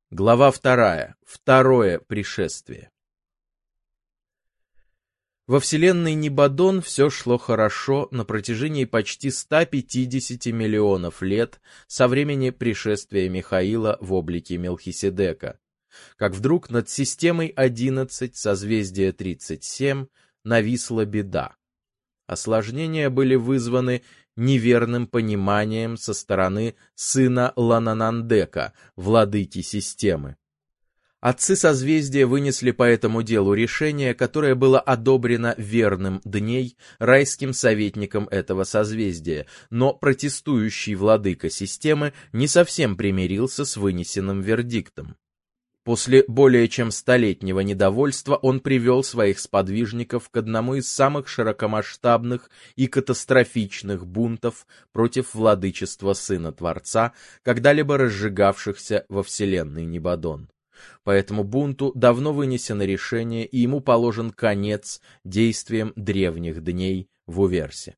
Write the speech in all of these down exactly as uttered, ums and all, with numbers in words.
Глава вторая. Второе пришествие. Во вселенной Нибадон все шло хорошо на протяжении почти ста пятидесяти миллионов лет со времени пришествия Михаила в облике Мелхиседека, как вдруг над системой одиннадцать, созвездие тридцать семь, нависла беда. Осложнения были вызваны неверным пониманием со стороны сына Лананандека, владыки системы. Отцы созвездия вынесли по этому делу решение, которое было одобрено верным Дней, райским советником этого созвездия, но протестующий владыка системы не совсем примирился с вынесенным вердиктом. После более чем столетнего недовольства он привел своих сподвижников к одному из самых широкомасштабных и катастрофичных бунтов против владычества Сына Творца, когда-либо разжигавшихся во вселенной Нибадон. По этому бунту давно вынесено решение, и ему положен конец действиям древних дней в Уверсе.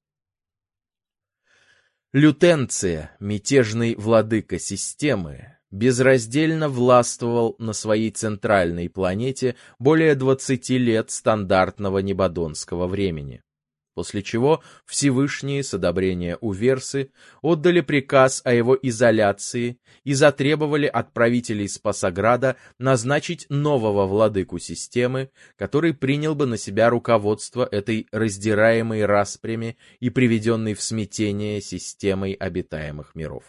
Лютенция, мятежный владыка системы, безраздельно властвовал на своей центральной планете более двадцати лет стандартного нибадонского времени, после чего Всевышние с одобрения Уверсы отдали приказ о его изоляции и затребовали от правителей Спасограда назначить нового владыку системы, который принял бы на себя руководство этой раздираемой распрями и приведенной в смятение системой обитаемых миров.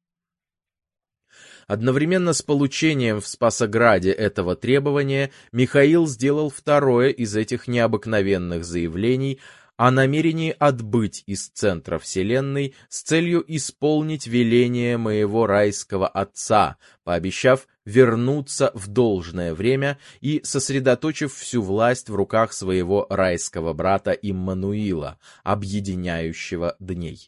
Одновременно с получением в Спасограде этого требования Михаил сделал второе из этих необыкновенных заявлений о намерении отбыть из центра Вселенной с целью исполнить веление моего райского Отца, пообещав вернуться в должное время и сосредоточив всю власть в руках своего райского брата Иммануила, объединяющего дней.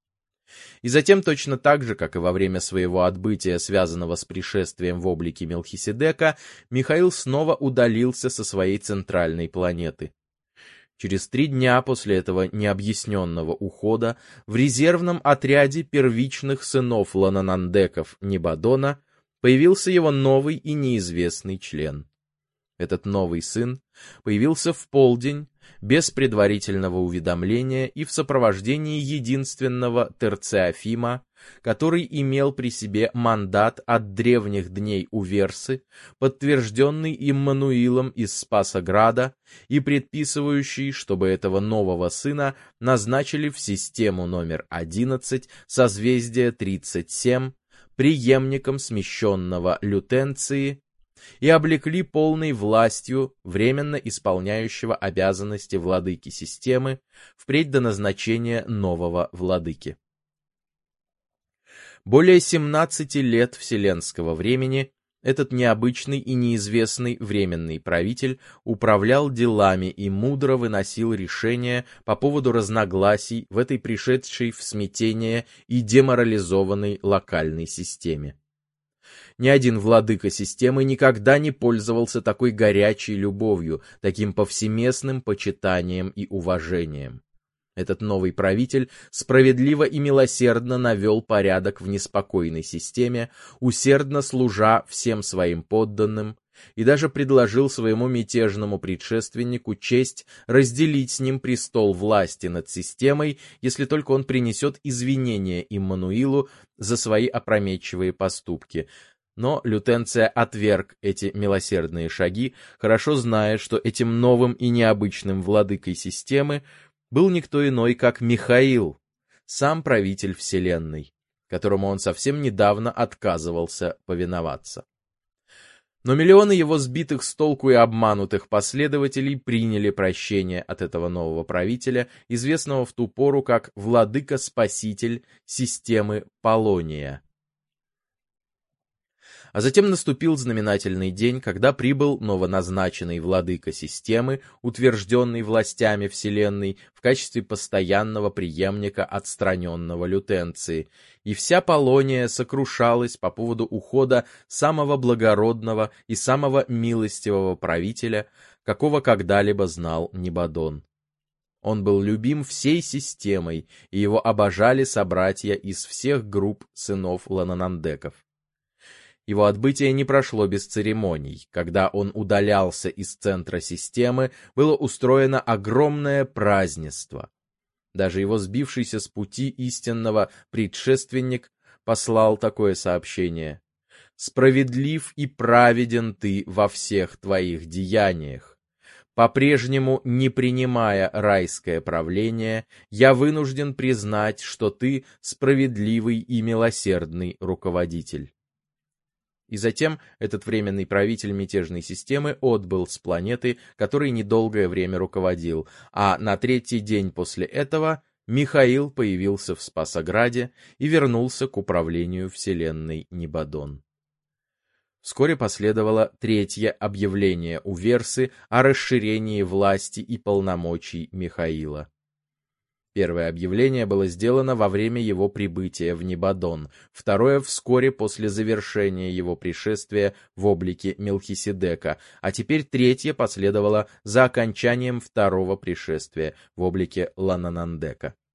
И затем, точно так же, как и во время своего отбытия, связанного с пришествием в облике Мелхиседека, Михаил снова удалился со своей центральной планеты. Через три дня после этого необъясненного ухода в резервном отряде первичных сынов Лананандеков Нибадона появился его новый и неизвестный член. Этот новый сын появился в полдень, без предварительного уведомления и в сопровождении единственного Терциофима, который имел при себе мандат от древних дней Уверсы, подтвержденный Иммануилом из Спасограда и предписывающий, чтобы этого нового сына назначили в систему номер одиннадцать, созвездие тридцать семь, преемником смещенного Лютенции, и облекли полной властью временно исполняющего обязанности владыки системы впредь до назначения нового владыки. Более семнадцати лет вселенского времени этот необычный и неизвестный временный правитель управлял делами и мудро выносил решения по поводу разногласий в этой пришедшей в смятение и деморализованной локальной системе. Ни один владыка системы никогда не пользовался такой горячей любовью, таким повсеместным почитанием и уважением. Этот новый правитель справедливо и милосердно навел порядок в неспокойной системе, усердно служа всем своим подданным, и даже предложил своему мятежному предшественнику честь разделить с ним престол власти над системой, если только он принесет извинения Иммануилу за свои опрометчивые поступки. Но Лютенция отверг эти милосердные шаги, хорошо зная, что этим новым и необычным владыкой системы был никто иной, как Михаил, сам правитель Вселенной, которому он совсем недавно отказывался повиноваться. Но миллионы его сбитых с толку и обманутых последователей приняли прощение от этого нового правителя, известного в ту пору как владыка-спаситель системы Полония. А затем наступил знаменательный день, когда прибыл новоназначенный владыка системы, утвержденный властями Вселенной в качестве постоянного преемника отстраненного Лютенции, и вся Полония сокрушалась по поводу ухода самого благородного и самого милостивого правителя, какого когда-либо знал Нибадон. Он был любим всей системой, и его обожали собратья из всех групп сынов Лананандеков. Его отбытие не прошло без церемоний. Когда он удалялся из центра системы, было устроено огромное празднество. Даже его сбившийся с пути истинного предшественник послал такое сообщение: «Справедлив и праведен ты во всех твоих деяниях. По-прежнему, не принимая райское правление, я вынужден признать, что ты справедливый и милосердный руководитель». И затем этот временный правитель мятежной системы отбыл с планеты, которой недолгое время руководил, а на третий день после этого Михаил появился в Спасограде и вернулся к управлению вселенной Нибадон. Вскоре последовало третье объявление у Версы о расширении власти и полномочий Михаила. Первое объявление было сделано во время его прибытия в Нибадон, второе вскоре после завершения его пришествия в облике Мелхиседека, а теперь третье последовало за окончанием второго пришествия в облике Лананандека.